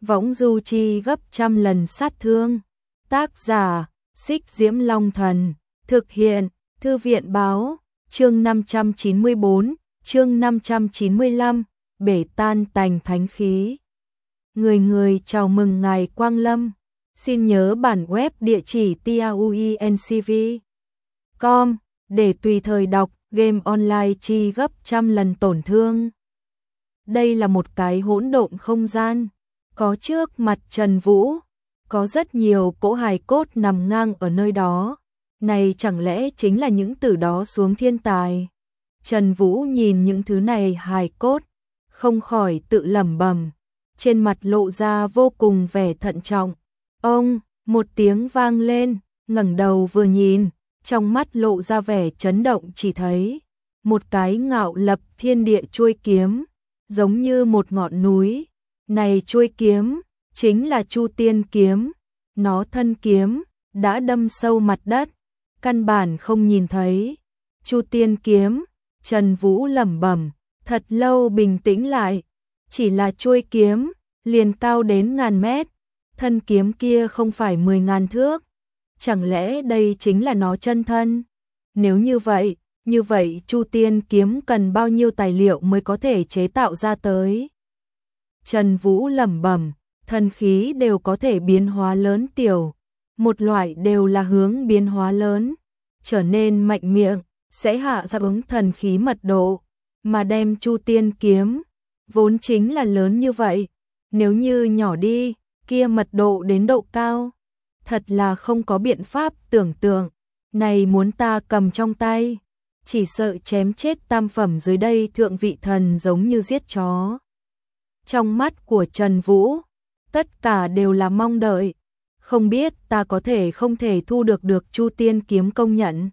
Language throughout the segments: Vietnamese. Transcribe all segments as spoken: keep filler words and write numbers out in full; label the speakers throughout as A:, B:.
A: võng du chi gấp trăm lần sát thương. Tác giả, Xích Diễm Long Thần. Thực hiện, Thư viện Báo. Chương năm trăm chín mươi tư, chương năm trăm chín mươi lăm, bể tan tành thánh khí. Người người chào mừng ngài Quang Lâm. Xin nhớ bản web địa chỉ tauencv chấm com để tùy thời đọc game online chi gấp trăm lần tổn thương. Đây là một cái hỗn độn không gian, có trước mặt Trần Vũ, có rất nhiều cỗ hài cốt nằm ngang ở nơi đó. Này chẳng lẽ chính là những từ đó xuống thiên tài? Trần Vũ nhìn những thứ này hài cốt, không khỏi tự lẩm bẩm, trên mặt lộ ra vô cùng vẻ thận trọng. Ông, một tiếng vang lên, ngẩng đầu vừa nhìn, trong mắt lộ ra vẻ chấn động, chỉ thấy một cái ngạo lập thiên địa chuôi kiếm, giống như một ngọn núi. Này chuôi kiếm, chính là Chu Tiên kiếm, nó thân kiếm đã đâm sâu mặt đất, căn bản không nhìn thấy. Chu Tiên kiếm, Trần Vũ lẩm bẩm, thật lâu bình tĩnh lại, chỉ là chuôi kiếm, liền cao đến ngàn mét, thân kiếm kia không phải mười ngàn thước, chẳng lẽ đây chính là nó chân thân? Nếu như vậy, như vậy Chu Tiên kiếm cần bao nhiêu tài liệu mới có thể chế tạo ra tới? Trần Vũ lẩm bẩm, thần khí đều có thể biến hóa lớn tiểu, một loại đều là hướng biến hóa lớn, trở nên mạnh miệng, sẽ hạ ra ứng thần khí mật độ, mà đem Chu Tiên kiếm, vốn chính là lớn như vậy, nếu như nhỏ đi, kia mật độ đến độ cao, thật là không có biện pháp tưởng tượng, này muốn ta cầm trong tay, chỉ sợ chém chết tam phẩm dưới đây thượng vị thần giống như giết chó. Trong mắt của Trần Vũ, tất cả đều là mong đợi, không biết ta có thể không thể thu được được Chu Tiên kiếm công nhận.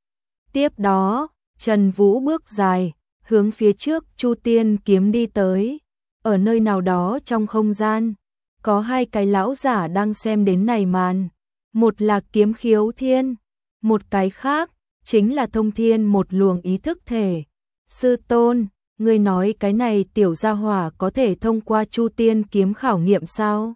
A: Tiếp đó, Trần Vũ bước dài, hướng phía trước Chu Tiên kiếm đi tới, ở nơi nào đó trong không gian, có hai cái lão giả đang xem đến này màn, một là Kiếm Khiếu Thiên, một cái khác chính là Thông Thiên, một luồng ý thức thể. Sư tôn, ngươi nói cái này tiểu gia hỏa có thể thông qua Chu Tiên kiếm khảo nghiệm sao?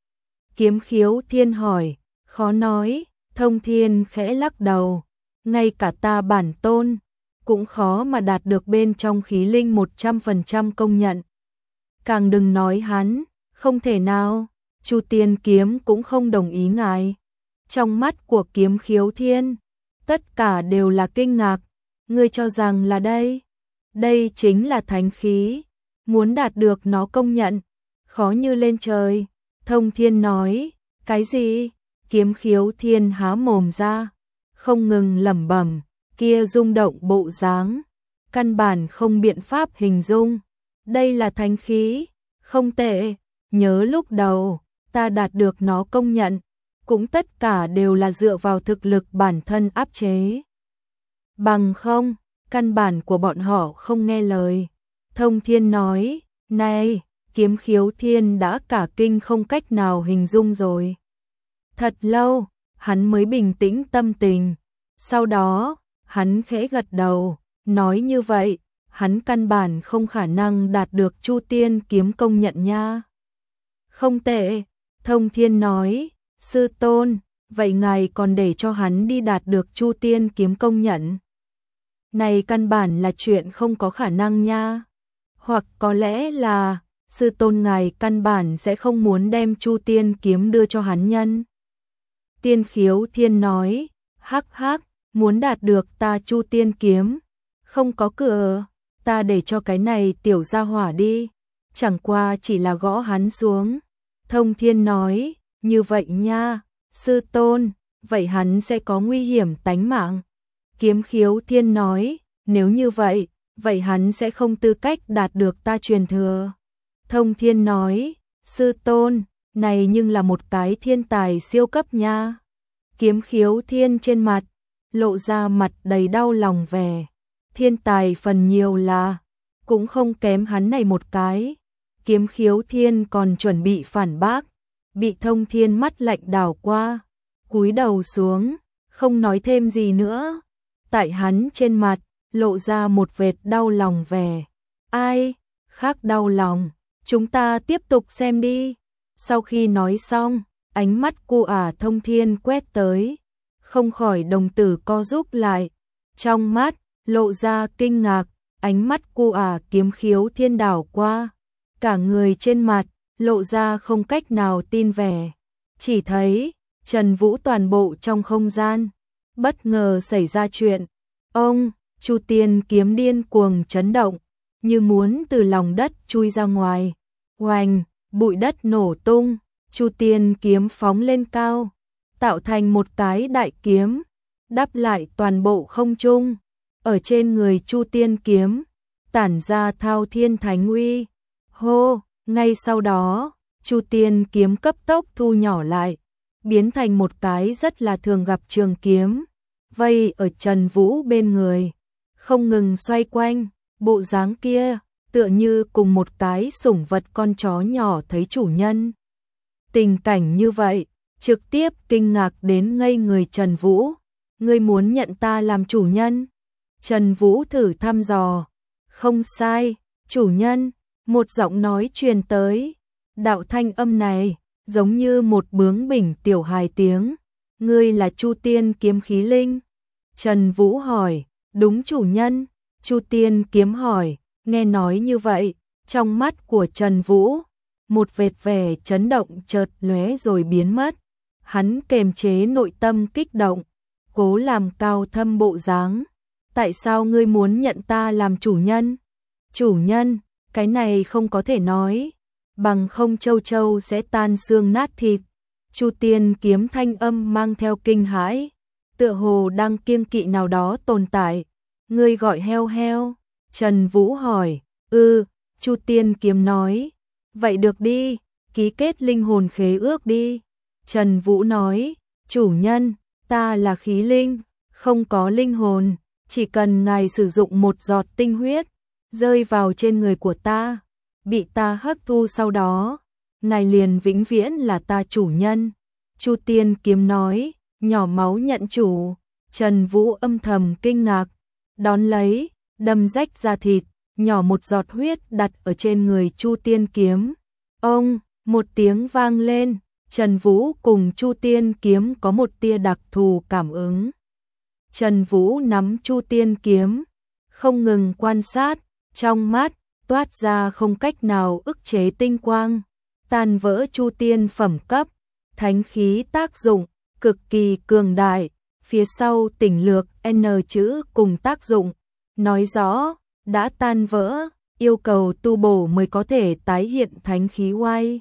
A: Kiếm Khiếu Thiên hỏi. Khó nói. Thông Thiên khẽ lắc đầu, ngay cả ta bản tôn cũng khó mà đạt được bên trong khí linh một trăm phần trăm công nhận. Càng đừng nói hắn, không thể nào, Chu Tiên kiếm cũng không đồng ý ngài. Trong mắt của Kiếm Khiếu Thiên, tất cả đều là kinh ngạc, ngươi cho rằng là đây, đây chính là thánh khí, muốn đạt được nó công nhận, khó như lên trời. Thông Thiên nói, cái gì? Kiếm Khiếu Thiên há mồm ra, không ngừng lẩm bẩm, kia rung động bộ dáng, căn bản không biện pháp hình dung. Đây là thánh khí, không tệ, nhớ lúc đầu, ta đạt được nó công nhận, cũng tất cả đều là dựa vào thực lực bản thân áp chế. Bằng không, căn bản của bọn họ không nghe lời. Thông Thiên nói, này, Kiếm Khiếu Thiên đã cả kinh không cách nào hình dung rồi. Thật lâu, hắn mới bình tĩnh tâm tình. Sau đó, hắn khẽ gật đầu, nói như vậy, hắn căn bản không khả năng đạt được Chu Tiên kiếm công nhận nha. Không tệ, Thông Thiên nói, sư tôn, vậy ngài còn để cho hắn đi đạt được Chu Tiên kiếm công nhận? Này căn bản là chuyện không có khả năng nha. Hoặc có lẽ là sư tôn ngài căn bản sẽ không muốn đem Chu Tiên kiếm đưa cho hắn nhân. Tiên Khiếu Thiên nói, hắc hắc, muốn đạt được ta Chu Tiên kiếm, không có cửa, ta để cho cái này tiểu gia hỏa đi, chẳng qua chỉ là gõ hắn xuống. Thông Thiên nói, như vậy nha, sư tôn, vậy hắn sẽ có nguy hiểm tánh mạng. Kiếm Khiếu Thiên nói, nếu như vậy, vậy hắn sẽ không tư cách đạt được ta truyền thừa. Thông Thiên nói, sư tôn, này nhưng là một cái thiên tài siêu cấp nha. Kiếm Khiếu Thiên trên mặt, lộ ra mặt đầy đau lòng vẻ. Thiên tài phần nhiều là, cũng không kém hắn này một cái. Kiếm Khiếu Thiên còn chuẩn bị phản bác, bị Thông Thiên mắt lạnh đảo qua, cúi đầu xuống, không nói thêm gì nữa. Tại hắn trên mặt, lộ ra một vệt đau lòng vẻ. Ai, khác đau lòng, chúng ta tiếp tục xem đi. Sau khi nói xong, ánh mắt cu ả Thông Thiên quét tới, không khỏi đồng tử co rúm lại, trong mắt lộ ra kinh ngạc, ánh mắt cu ả Kiếm Khiếu Thiên đảo qua, cả người trên mặt lộ ra không cách nào tin vẻ. Chỉ thấy Trần Vũ toàn bộ trong không gian, bất ngờ xảy ra chuyện. Ông, Chu Tiên kiếm điên cuồng chấn động, như muốn từ lòng đất chui ra ngoài. Oanh, bụi đất nổ tung, Chu Tiên kiếm phóng lên cao, tạo thành một cái đại kiếm, đắp lại toàn bộ không trung. Ở trên người Chu Tiên kiếm, tản ra thao thiên thánh uy. Hô, ngay sau đó, Chu Tiên kiếm cấp tốc thu nhỏ lại, biến thành một cái rất là thường gặp trường kiếm, vây ở Trần Vũ bên người, không ngừng xoay quanh, bộ dáng kia tựa như cùng một cái sủng vật con chó nhỏ thấy chủ nhân. Tình cảnh như vậy, trực tiếp kinh ngạc đến ngây người Trần Vũ. Ngươi muốn nhận ta làm chủ nhân? Trần Vũ thử thăm dò. Không sai, chủ nhân, một giọng nói truyền tới. Đạo thanh âm này, giống như một bướng bỉnh tiểu hài tiếng. Ngươi là Chu Tiên kiếm khí linh? Trần Vũ hỏi. Đúng chủ nhân. Chu Tiên kiếm hỏi. Nghe nói như vậy, trong mắt của Trần Vũ, một vệt vẻ chấn động chợt lóe rồi biến mất. Hắn kềm chế nội tâm kích động, cố làm cao thâm bộ dáng. Tại sao ngươi muốn nhận ta làm chủ nhân? Chủ nhân, cái này không có thể nói, bằng không châu châu sẽ tan xương nát thịt. Chu Tiên kiếm thanh âm mang theo kinh hãi, tựa hồ đang kiêng kỵ nào đó tồn tại. Ngươi gọi heo heo? Trần Vũ hỏi. Ừ, Chu Tiên kiếm nói. Vậy được đi, ký kết linh hồn khế ước đi. Trần Vũ nói. Chủ nhân, ta là khí linh, không có linh hồn, chỉ cần ngài sử dụng một giọt tinh huyết rơi vào trên người của ta, bị ta hấp thu sau đó, ngài liền vĩnh viễn là ta chủ nhân. Chu Tiên kiếm nói. Nhỏ máu nhận chủ. Trần Vũ âm thầm kinh ngạc, đón lấy, đâm rách da thịt, nhỏ một giọt huyết đặt ở trên người Chu Tiên kiếm. Ông, một tiếng vang lên, Trần Vũ cùng Chu Tiên kiếm có một tia đặc thù cảm ứng. Trần Vũ nắm Chu Tiên kiếm, không ngừng quan sát, trong mắt toát ra không cách nào ức chế tinh quang, tan vỡ Chu Tiên phẩm cấp, thánh khí tác dụng cực kỳ cường đại, phía sau tỉnh lược N chữ cùng tác dụng, nói rõ đã tan vỡ, yêu cầu tu bổ mới có thể tái hiện thánh khí oai.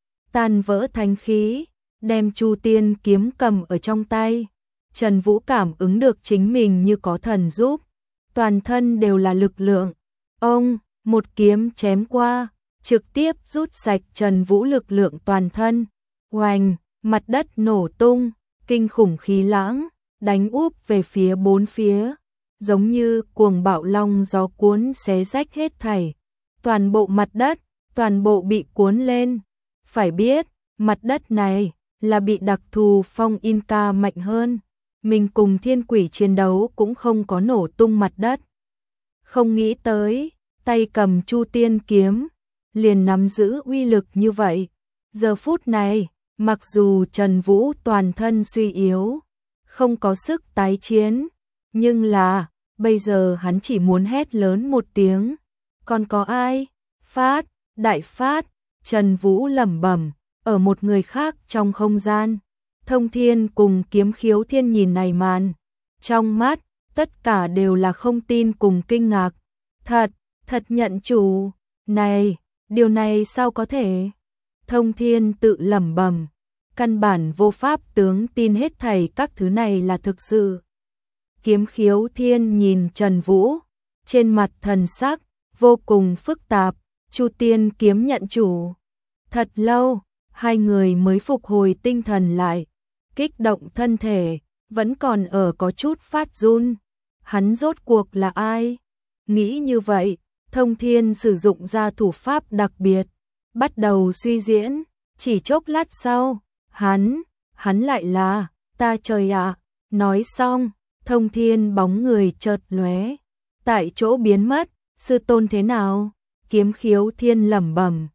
A: Tan vỡ thánh khí, đem Chu Tiên kiếm cầm ở trong tay. Trần Vũ cảm ứng được chính mình như có thần giúp, toàn thân đều là lực lượng. Ông, một kiếm chém qua, trực tiếp rút sạch Trần Vũ lực lượng toàn thân. Oanh, mặt đất nổ tung, kinh khủng khí lãng đánh úp về phía bốn phía, giống như cuồng bạo long gió cuốn xé rách hết thảy. Toàn bộ mặt đất, toàn bộ bị cuốn lên. Phải biết, mặt đất này là bị đặc thù phong Inca mạnh hơn. Mình cùng thiên quỷ chiến đấu cũng không có nổ tung mặt đất. Không nghĩ tới, tay cầm Chu Tiên kiếm, liền nắm giữ uy lực như vậy. Giờ phút này, mặc dù Trần Vũ toàn thân suy yếu, không có sức tái chiến, nhưng là, bây giờ hắn chỉ muốn hét lớn một tiếng. Còn có ai? Phát, đại phát, Trần Vũ lẩm bẩm, ở một người khác trong không gian. Thông Thiên cùng Kiếm Khiếu Thiên nhìn này màn, trong mắt, tất cả đều là không tin cùng kinh ngạc. Thật, thật nhận chủ, này, điều này sao có thể? Thông Thiên tự lẩm bẩm, căn bản vô pháp tướng tin hết thảy các thứ này là thực sự. Kiếm Khiếu Thiên nhìn Trần Vũ, trên mặt thần sắc vô cùng phức tạp. Chu Tiên kiếm nhận chủ. Thật lâu, hai người mới phục hồi tinh thần lại, kích động thân thể, vẫn còn ở có chút phát run. Hắn rốt cuộc là ai? Nghĩ như vậy, Thông Thiên sử dụng ra thủ pháp đặc biệt, bắt đầu suy diễn. Chỉ chốc lát sau, hắn, hắn lại là, ta trời ạ. Nói xong, Thông Thiên bóng người chợt lóe, tại chỗ biến mất. Sư tôn thế nào? Kiếm Khiếu Thiên lẩm bẩm,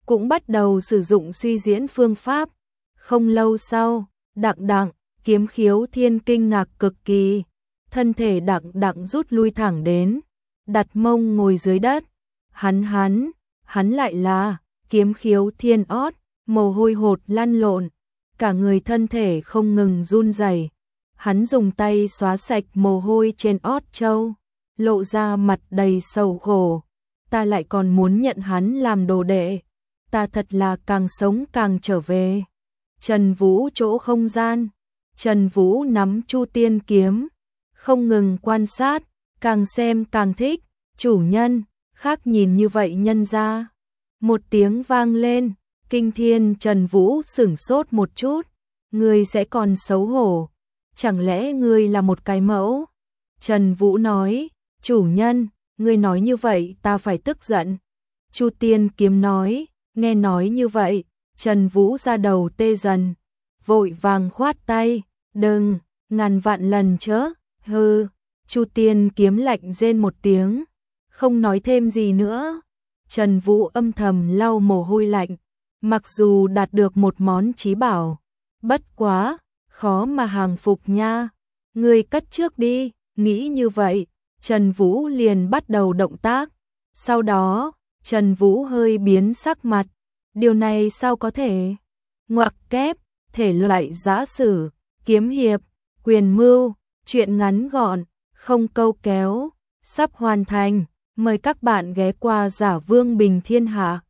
A: cũng bắt đầu sử dụng suy diễn phương pháp. Không lâu sau, Đặng Đặng, Kiếm Khiếu Thiên kinh ngạc cực kỳ, thân thể Đặng Đặng rút lui thẳng đến, đặt mông ngồi dưới đất. Hắn hắn, hắn lại là Kiếm Khiếu Thiên ót, mồ hôi hột lăn lộn, cả người thân thể không ngừng run rẩy. Hắn dùng tay xóa sạch mồ hôi trên ót trâu, lộ ra mặt đầy sầu khổ. Ta lại còn muốn nhận hắn làm đồ đệ, ta thật là càng sống càng trở về. Trần Vũ chỗ không gian, Trần Vũ nắm Chu Tiên kiếm, không ngừng quan sát, càng xem càng thích. Chủ nhân, khác nhìn như vậy nhân ra. Một tiếng vang lên, kinh thiên. Trần Vũ sửng sốt một chút, ngươi sẽ còn xấu hổ, chẳng lẽ ngươi là một cái mẫu? Trần Vũ nói, chủ nhân, ngươi nói như vậy ta phải tức giận. Chu Tiên kiếm nói, nghe nói như vậy, Trần Vũ ra đầu tê dần, vội vàng khoát tay, đừng, ngàn vạn lần chớ, hừ. Chu Tiên kiếm lạnh rên một tiếng, không nói thêm gì nữa. Trần Vũ âm thầm lau mồ hôi lạnh, mặc dù đạt được một món chí bảo, bất quá, khó mà hàng phục nha. Ngươi cất trước đi, nghĩ như vậy, Trần Vũ liền bắt đầu động tác. Sau đó, Trần Vũ hơi biến sắc mặt, điều này sao có thể? Ngoặc kép, thể loại giã sử, kiếm hiệp, quyền mưu, truyện ngắn gọn, không câu kéo, sắp hoàn thành. Mời các bạn ghé qua Giả Vương Bình Thiên Hạ.